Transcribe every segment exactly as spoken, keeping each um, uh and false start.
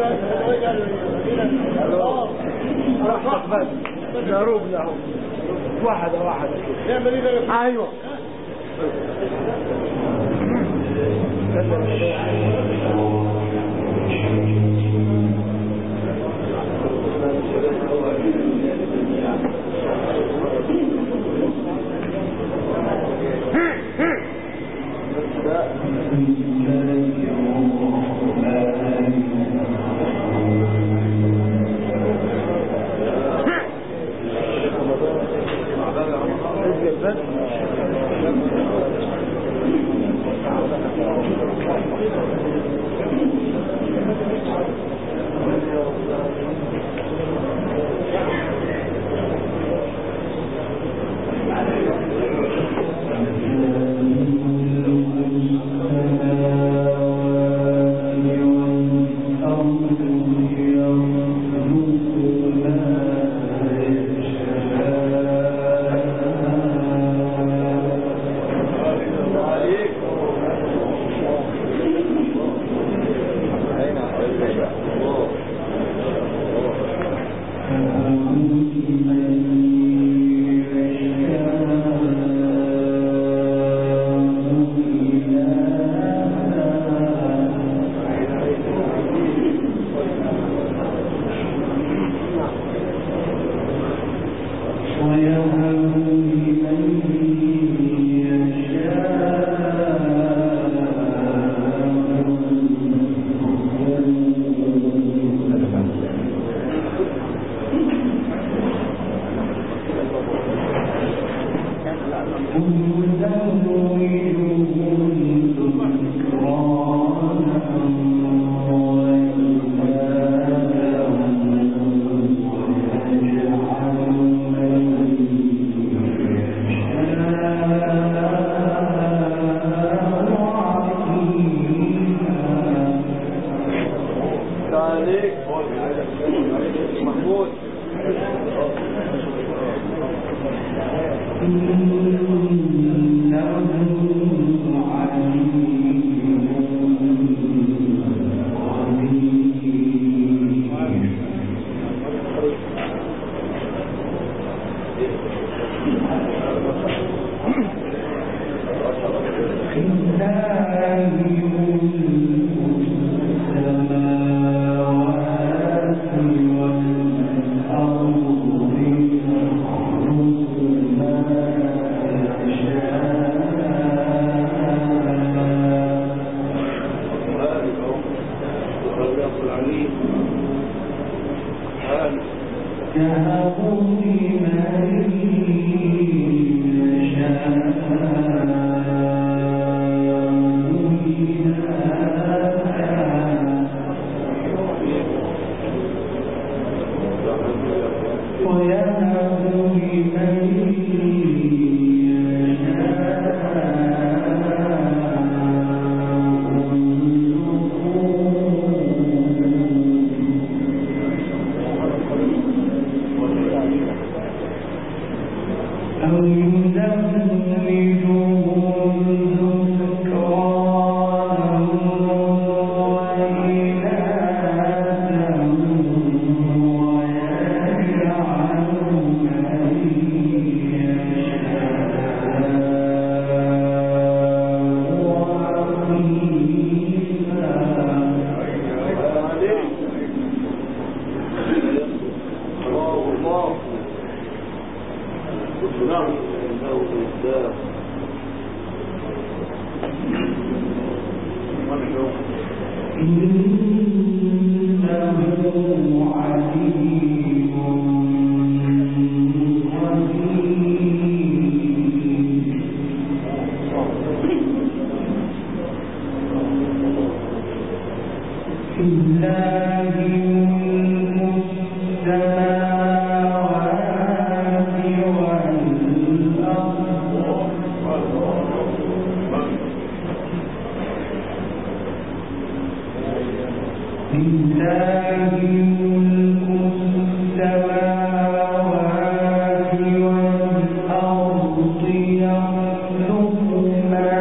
بس ضروب له واحدة واحدة ايوه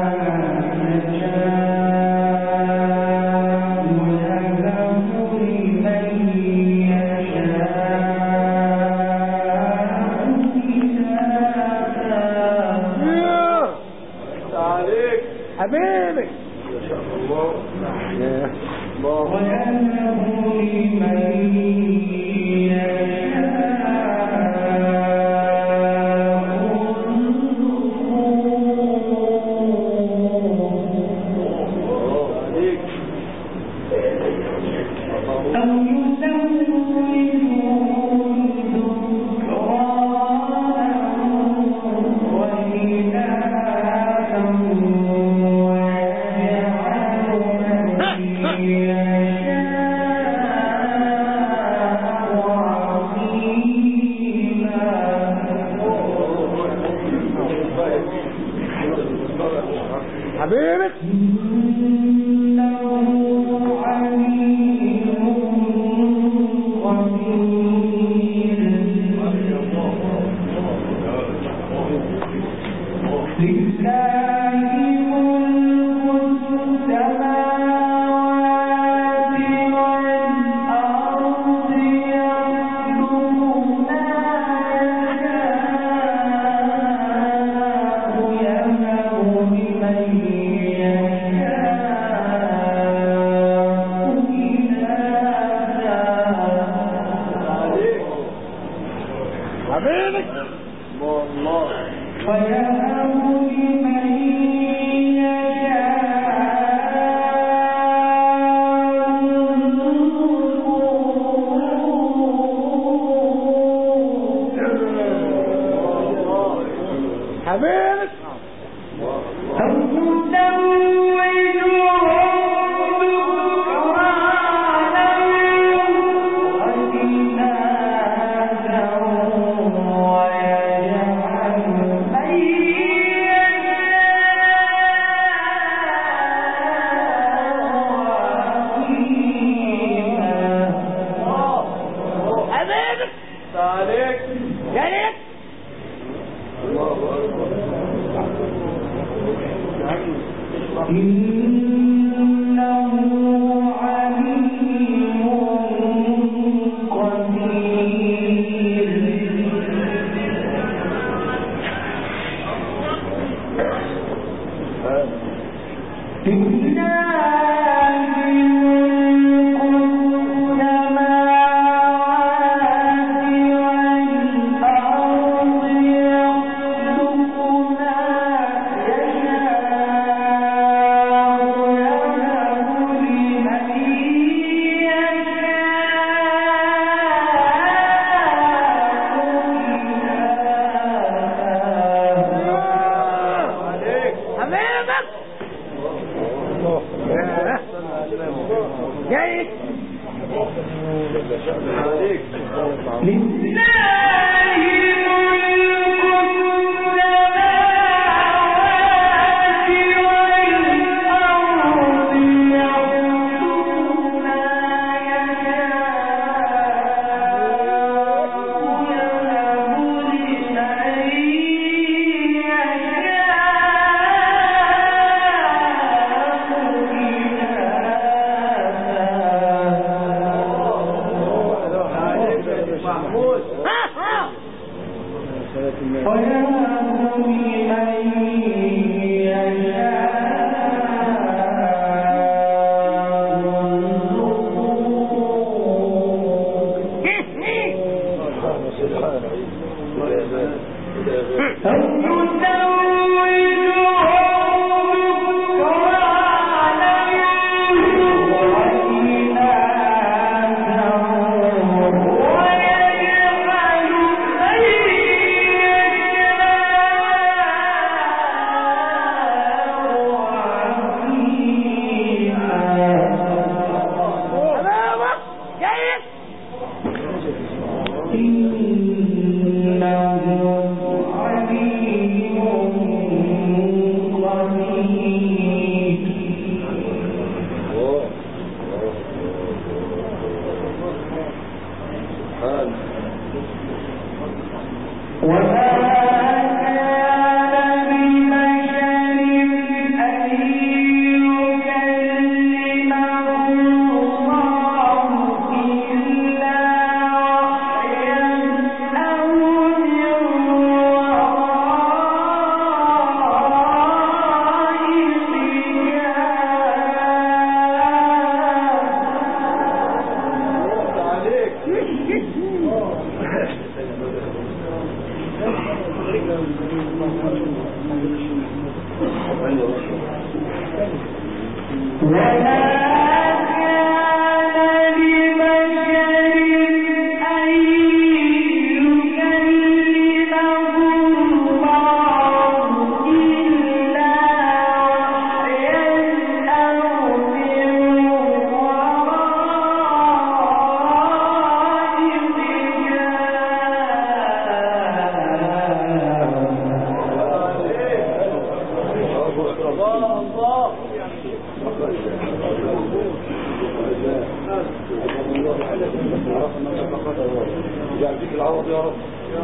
وَيَهْدَى حبيبك حبيبك والله فيهب لمن يشاء حبيبك عليك عليك الله أكبر إنه عليم قدير جايك عليك لله محمود يعطيك العوض يا رب.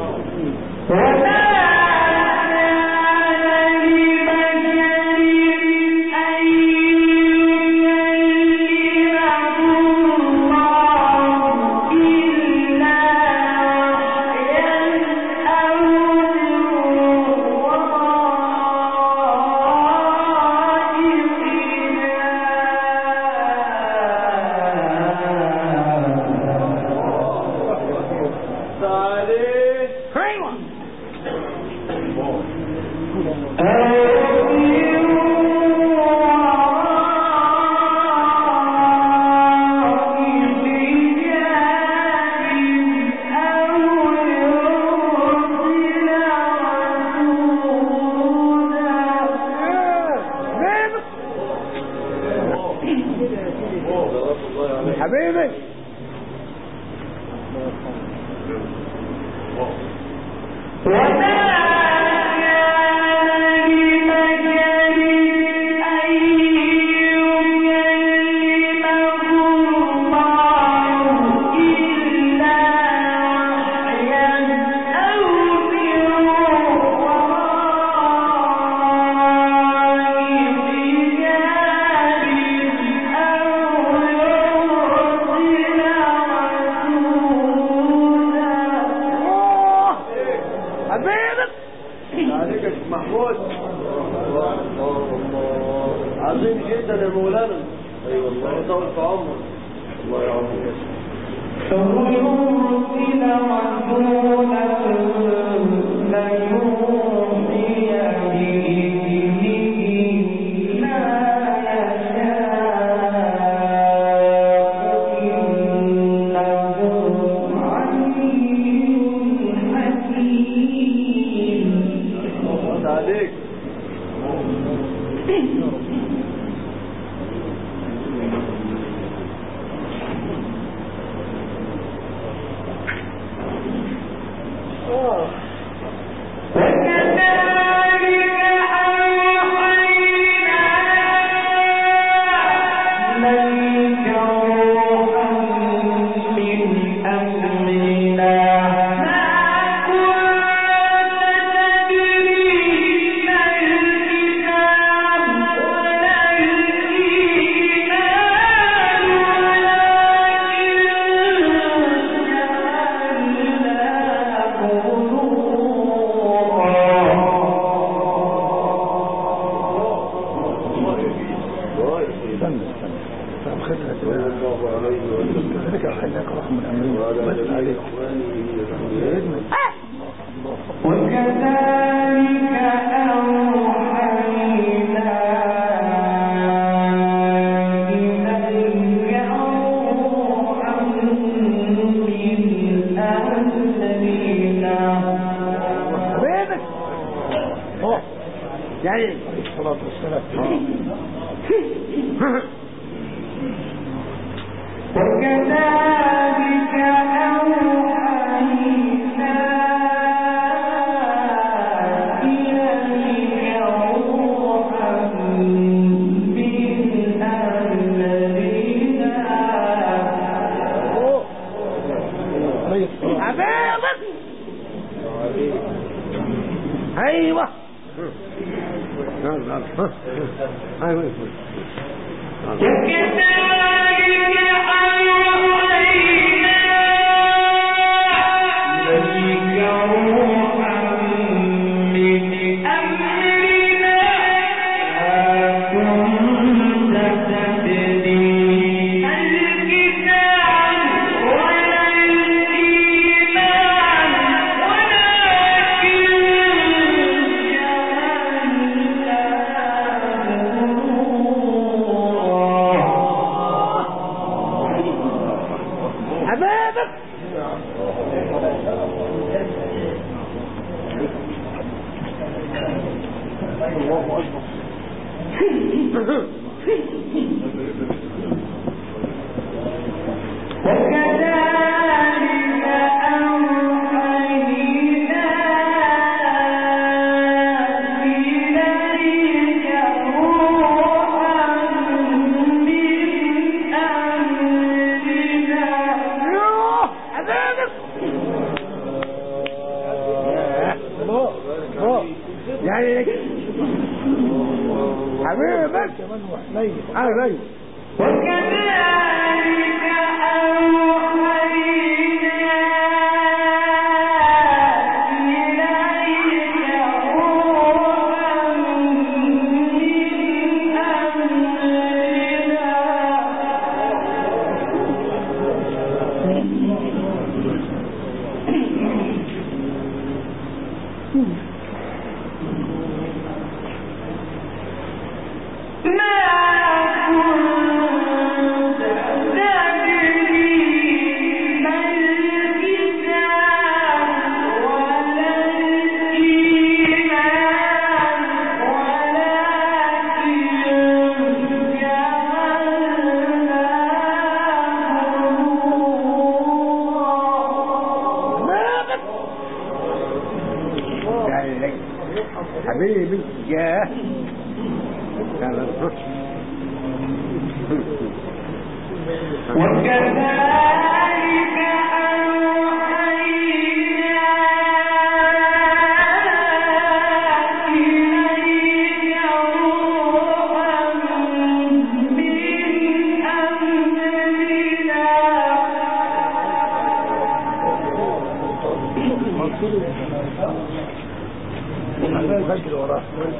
حبيبي محمود عظيم جدا يا مولانا. اي والله يطول في عمرك. الله يعافيك. فيرسل رسولا فيوحي بإذنه ما يشاء إنه عليم حكيم. الله عليك. الصلاة والسلام. وكذلك أوحينا إليك روحا من أمرنا. أيوة. نعم نعم. أيوة. وكذلك أوحينا إليك روحا من أمرنا ما كنت تدري الكتاب ولا الإيمان ولكن حبابك الله أكبر. وكذلك أوحينا إليك روحا من أمرنا حاجة أيوة. وكذلك أوحينا إليك روحا من حبيبي جاه وكذلك أوحينا إليك روحا من أمرنا فجر وراه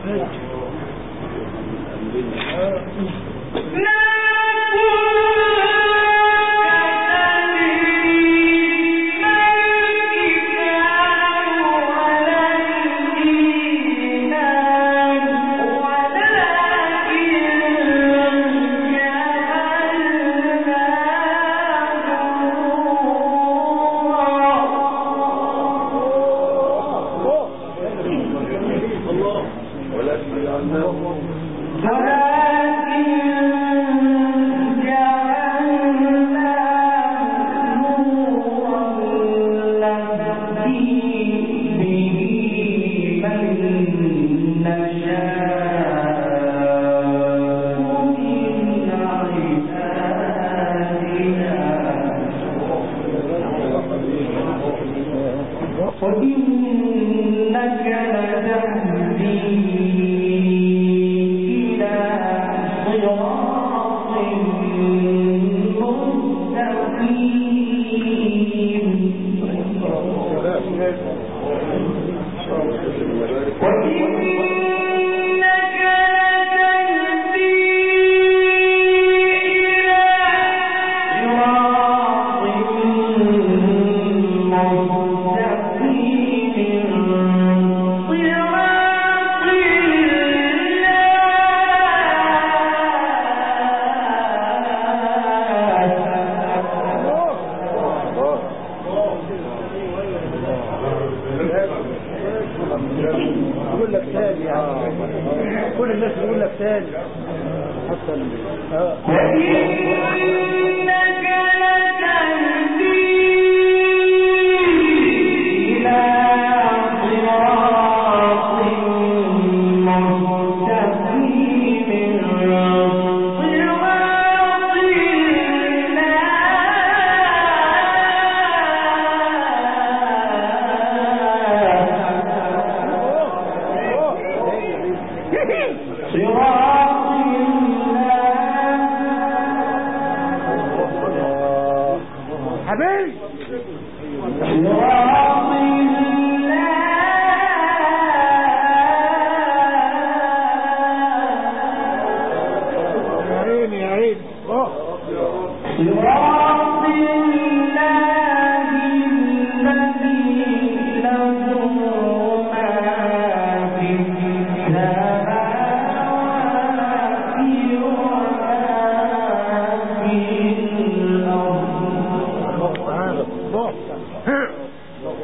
وإنك لتهدي إلى صراط مستقيم وإنك لتهدي إلى صراط يقول لك تاني يعني كل الناس يقول لك تاني حتى وإنك لتهدي إلى صراط مستقيم حبيبي يا عيني يا عيني صراط الله الذي له ما في السماوات وما في الأرض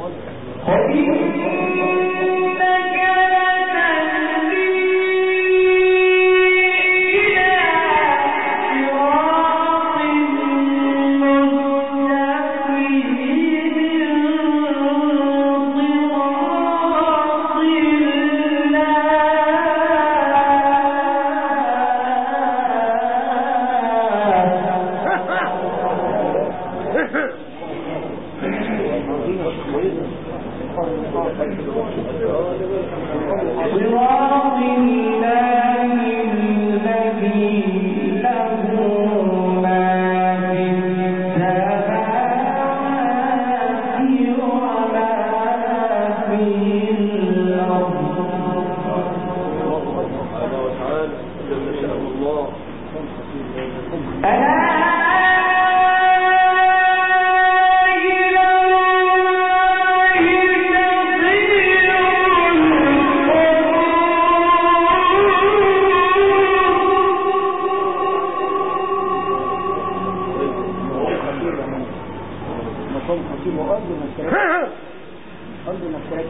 قوم حكيم وأرض المشترك أرض المشترك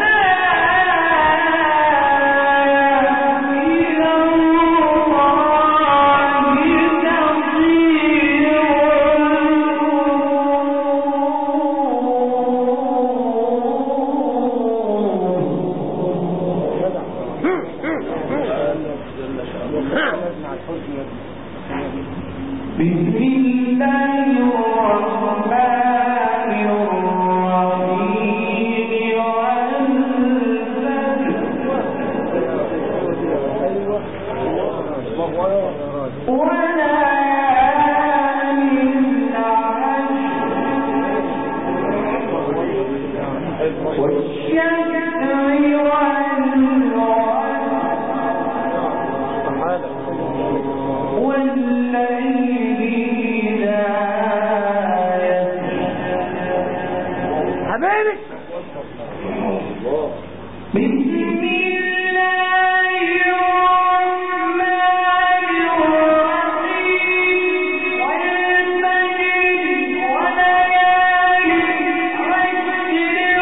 بسم الله الرحمن الرحيم والفجر وليالي العشر والشفع والوتر والليل إذا يسر حبيبي بسم الله الرحمن الرحيم والفجر وليالي العشر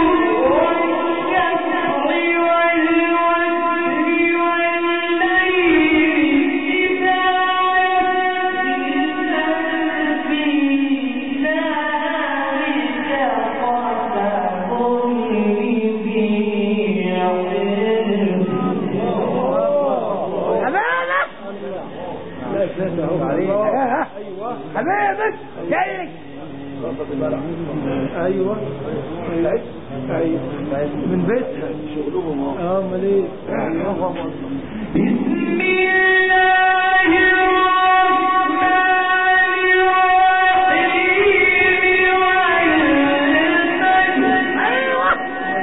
والشفع والوتر والليل إذا يسر في ذلك قسم لذي علم حبيبك جايك ايوه ايوه من بيتها شغلهم اه امال ايه بسم الله الرحمن الرحيم والفجر ايوه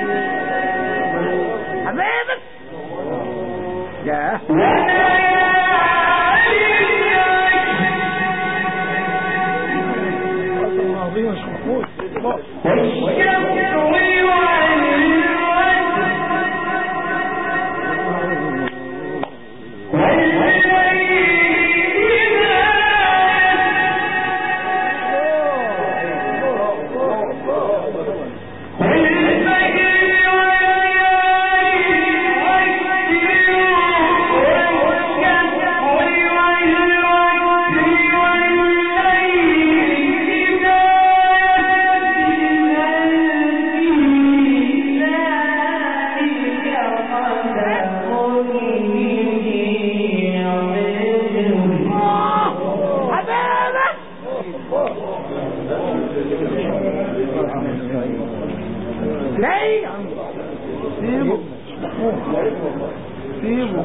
حبيبك يا عظيم مش مقبول والشفع ليه سيبه سيبه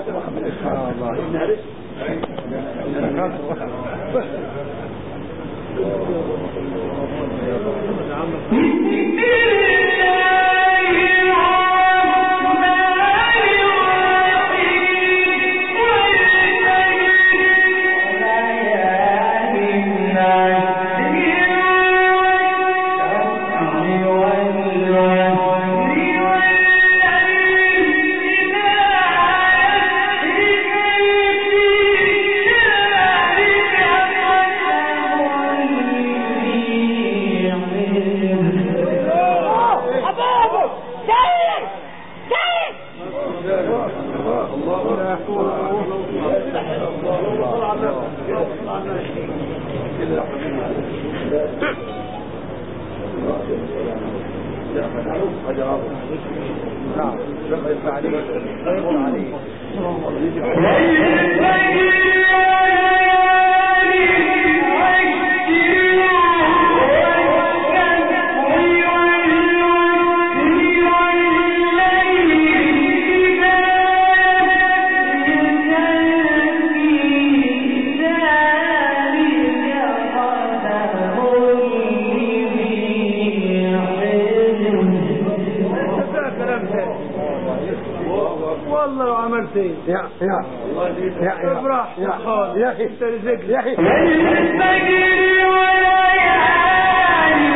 والله لو عملت ايه يا يا يا افرح يا خالد يا اخي انت رزقك يا اخي والفجر وليالي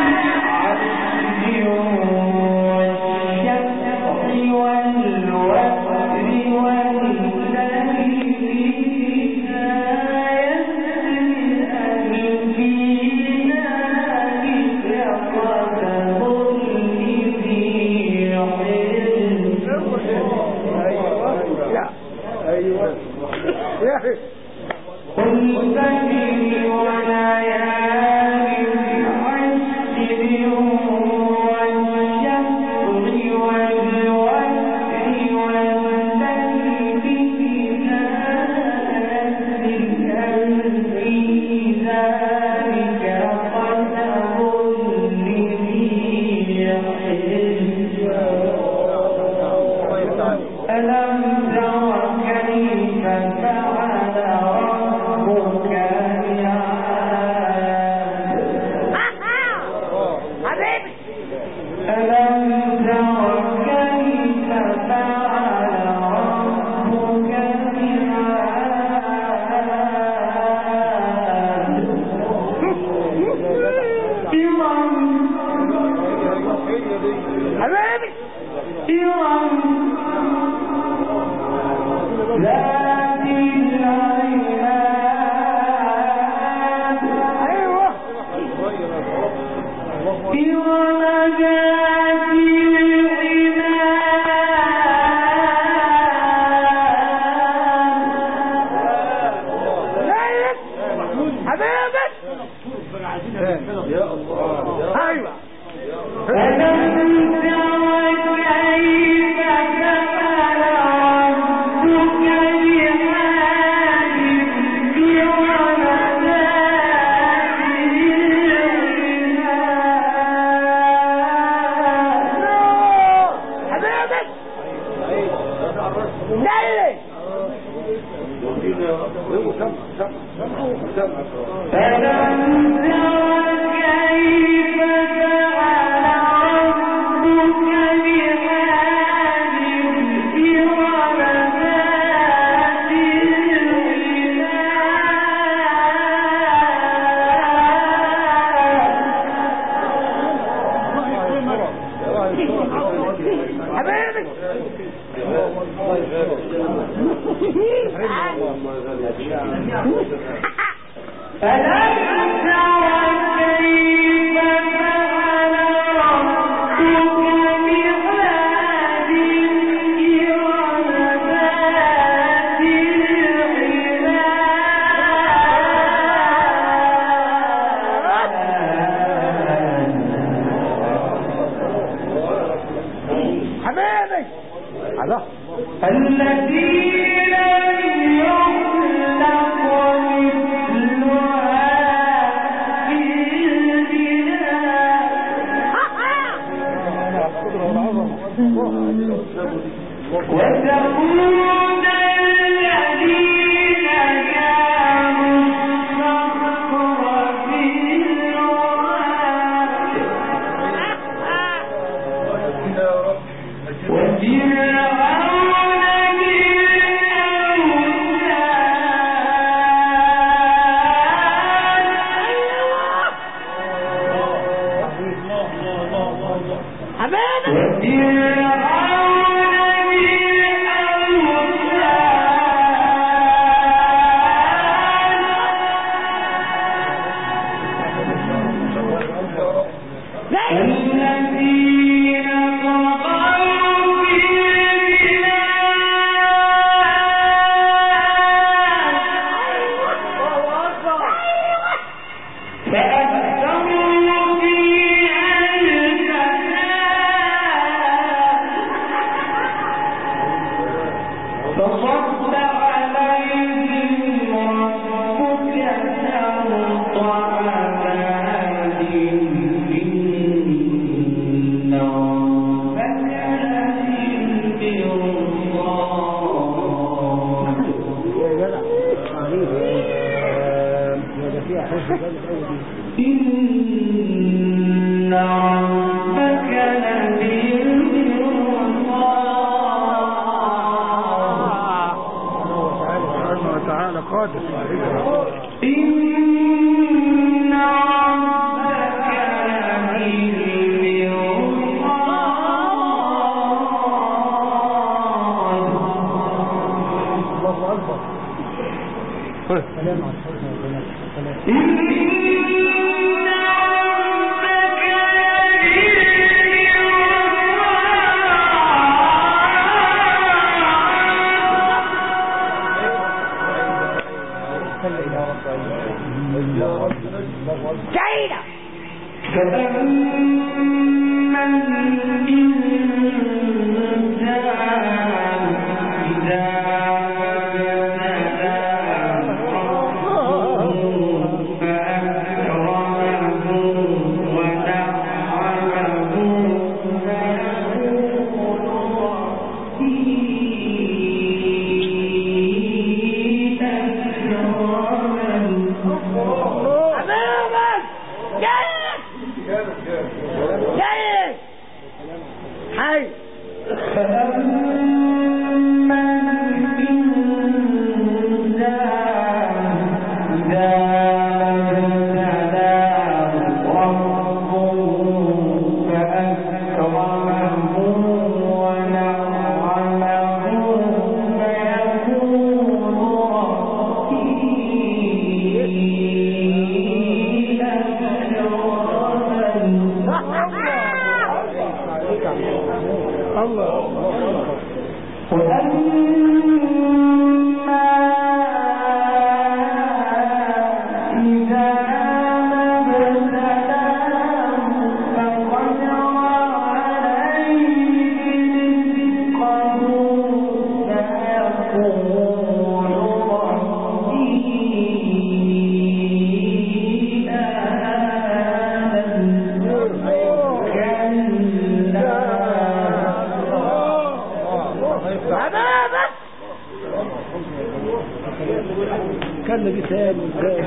والشفع والوتر والليل إذا يسر في ذلك حبيبي ذات العماد ايوه إرم ذات زيك حبيبي يا الله ايوه ألم تر كيف فعل ربك بعاد إرم ذات العماد حبيبي زيك هو سمع سمع سمع ألم تر كيف فعل ربك بعاد إرم ذات حبيبي ألم تر كيف فعل ربك بعاد إرم ذات العماد حبيبي الله التي لم يخلق مثلها في البلاد وثمود الذين جابوا الصخر بالواد وفرعون حبيبي الذين طغوا في البلاد فأكثروا فيها الفساد فصب عليهم ربك سوط عذاب إن ربك لبالمرصاد إن ربك لبالمرصاد سبحانه وتعالى قادر إن ربك لبالمرصاد الله اكبر سلام على الحسن والبنات إن ربك جيدة فأما الإنسان إذا الله. كان لي ثاني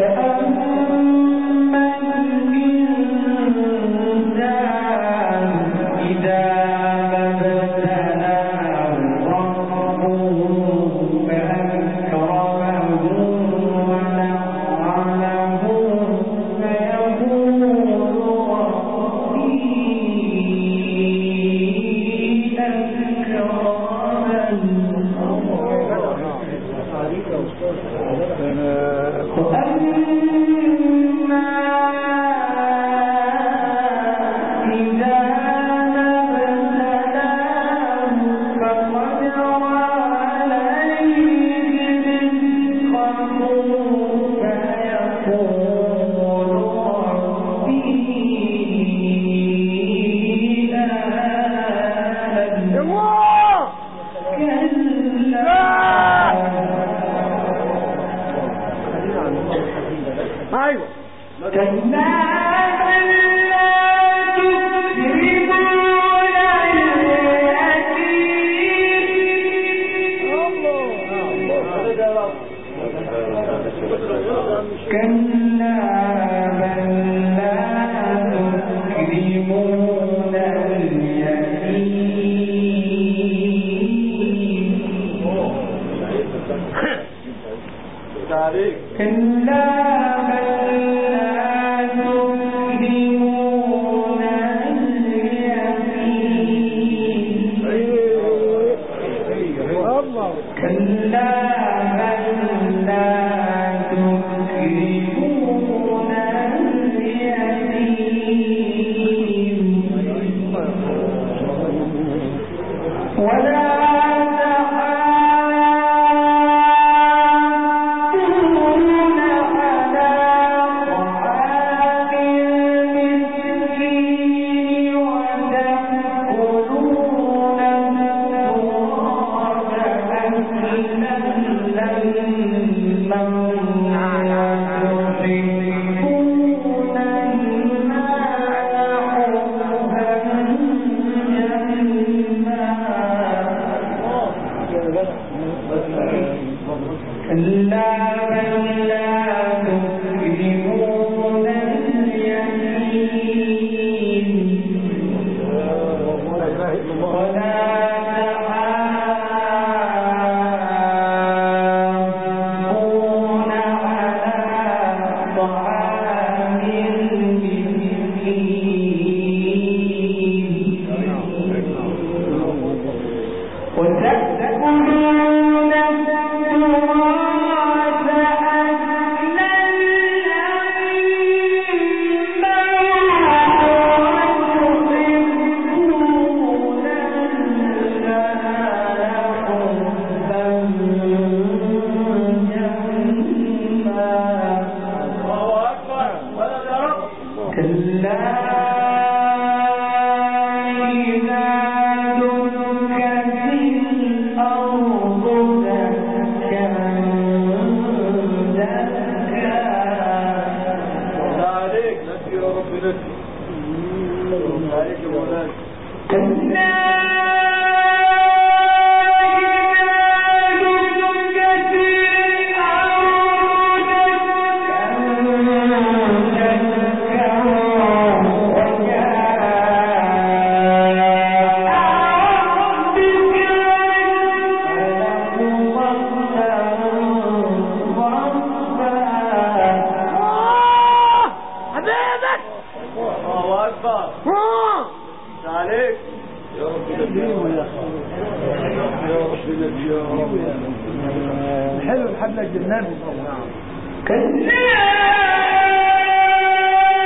حلو الحبل الجنان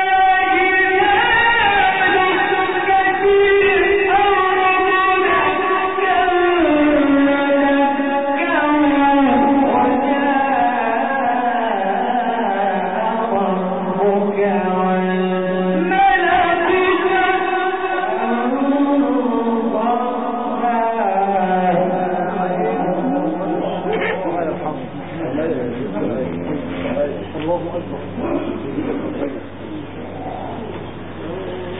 كلا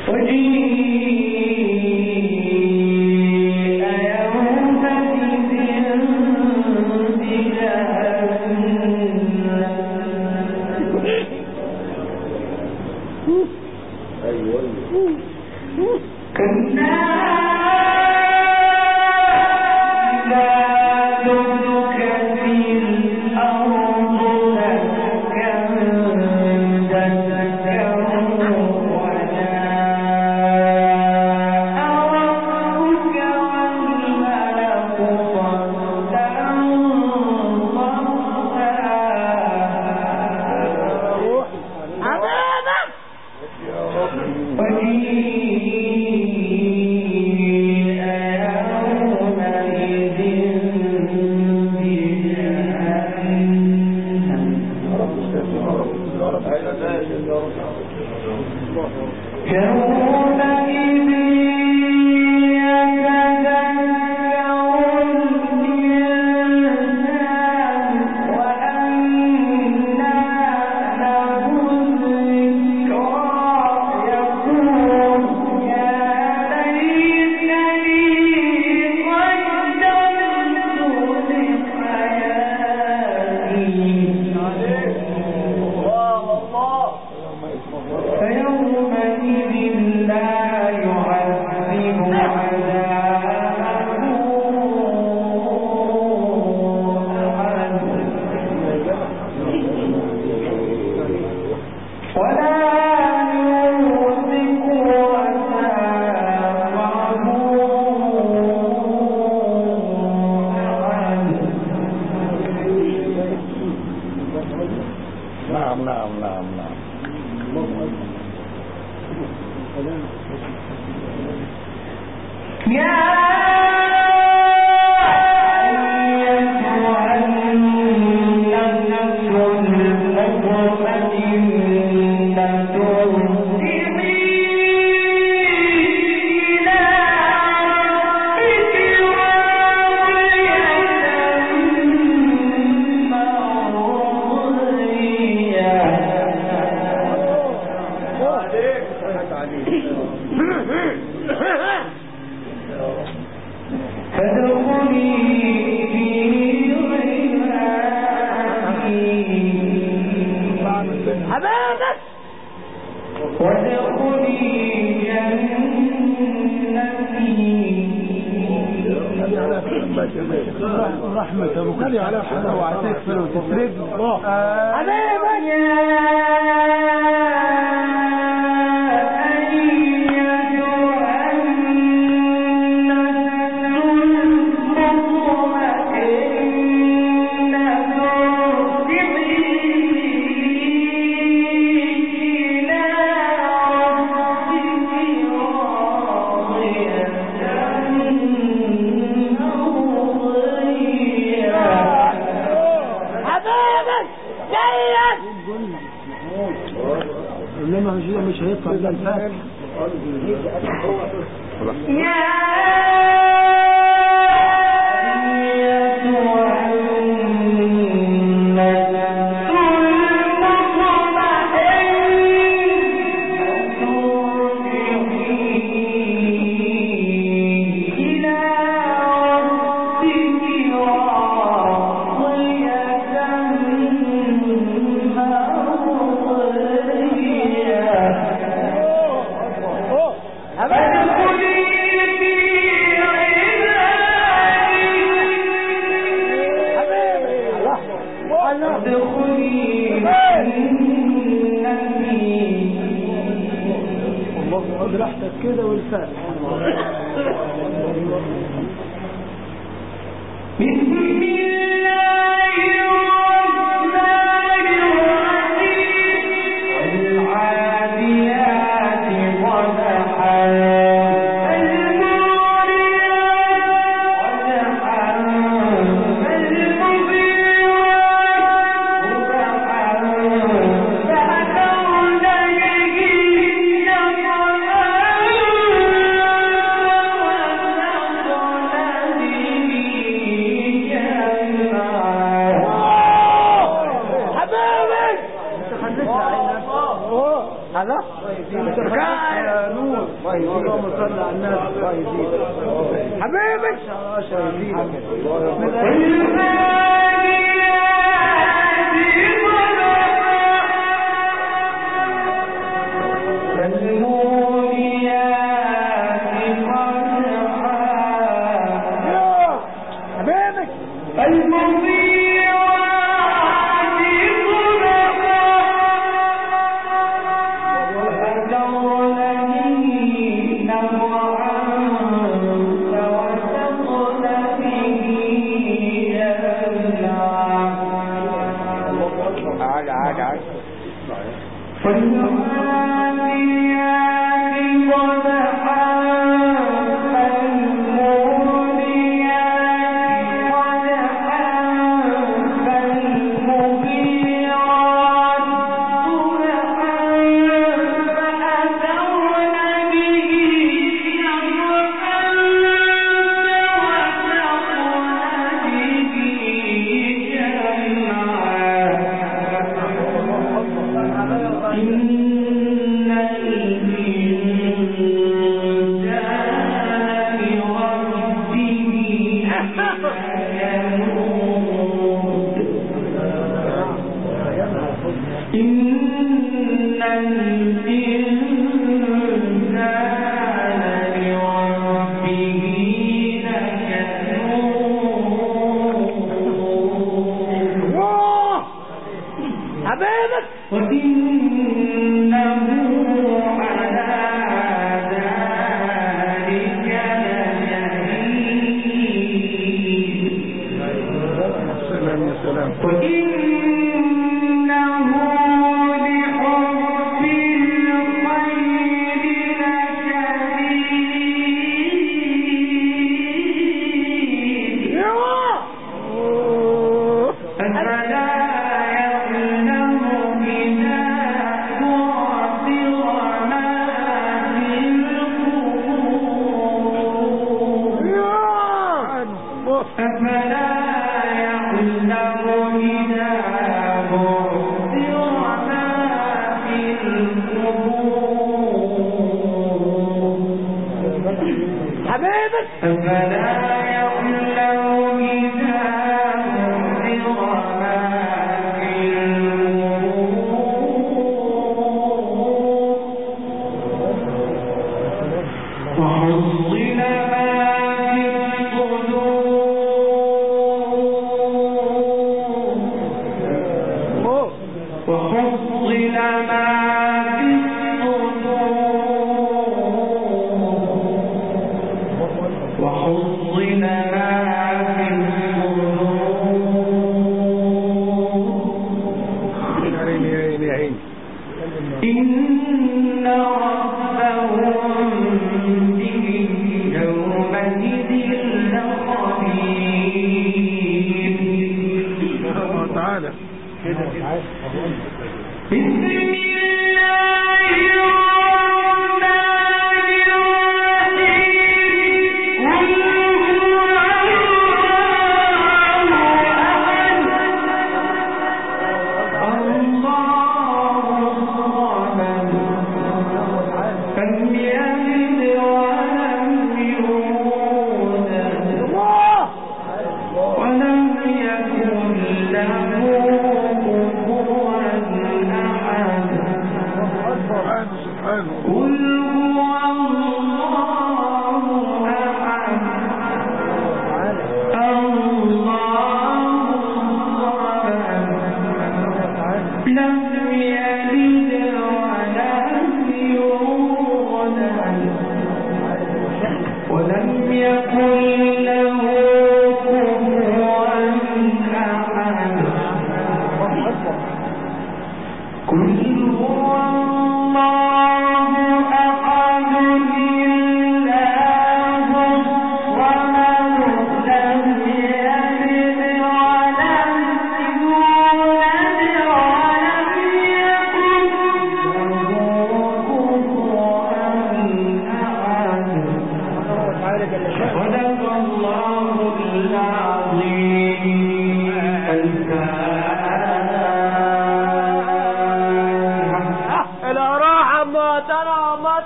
Yeah. اللهم صل على النبي. الله يزيدك حبيبي. عشرة يزيدك.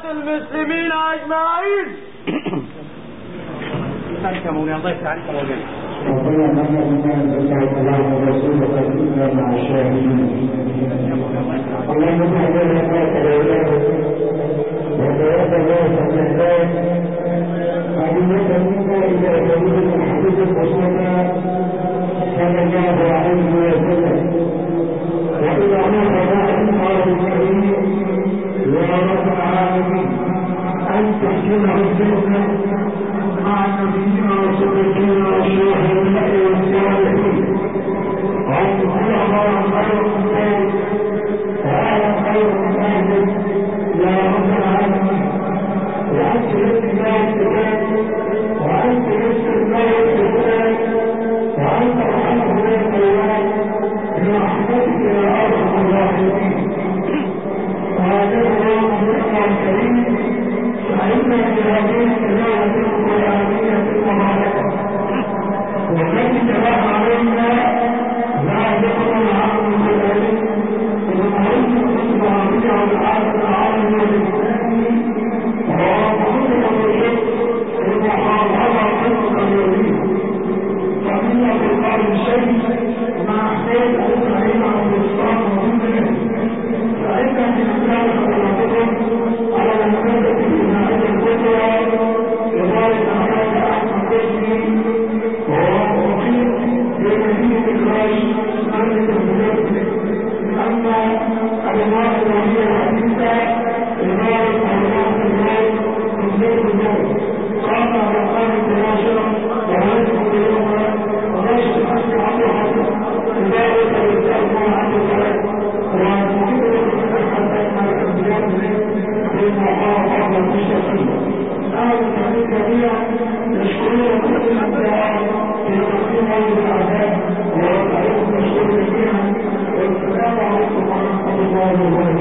وأموات المسلمين أجمعين. ذلك مولانا الله يفتح عليك مولانا. ربنا نحن نسأل الله ورسوله فإنا مع الشاهدين. اللهم اهدنا فاتح الأولاد وتوفنا فالنهدان أبنك منا إلى سبيل الحديث المصطفى صلى الله عليه وسلم وإلى نصر الله الكريم يا رب العالمين أن تحكمه الجنة مع نبينا وصديقنا والشهداء والصالحين وأن تكون الله خير من ذلك وأعلم خير من ذلك يا رب العالمين. وأنت الاتباع الكتاب وأنت الاستثناء الكتاب وأنت رحمة الله برحمتك يا أرحم الراحمين. وهذا هو القرآن الكريم فإن في هذه التلاوة القرآنية المباركة والتي تلاها علينا لا ذكر عن القرآن ومعروف الكتب العربية والعالم العربي والإسلامي وهو مخطط الرشد المحافظة القدس اليومية. فإن القرآن الشيء مع احتاج أسرعين عن الإسلام ومنه فإن في الإسلام والكتب على المناسبة الإجتماعية الكبرى لذلك كان أحمد بن وهو مقيم بمدينة الخارج مملكة المدرسة. أما الرواية وهي الحديثة رواية علماء الناس من زيد الناس قام على القرن العاشر وهذه اليوم ونشر الحسن عبد الحسن لذلك يستأذن عبد الحسن ومكتب الحسن على الأنبياء بالمحافظة المشتقية. هذا التحديث جميع يشكرون كل الأنبياء في تقديم هذه الأعداد ويسألون مشكور جميعا والسلام عليكم ورحمة الله وبركاته.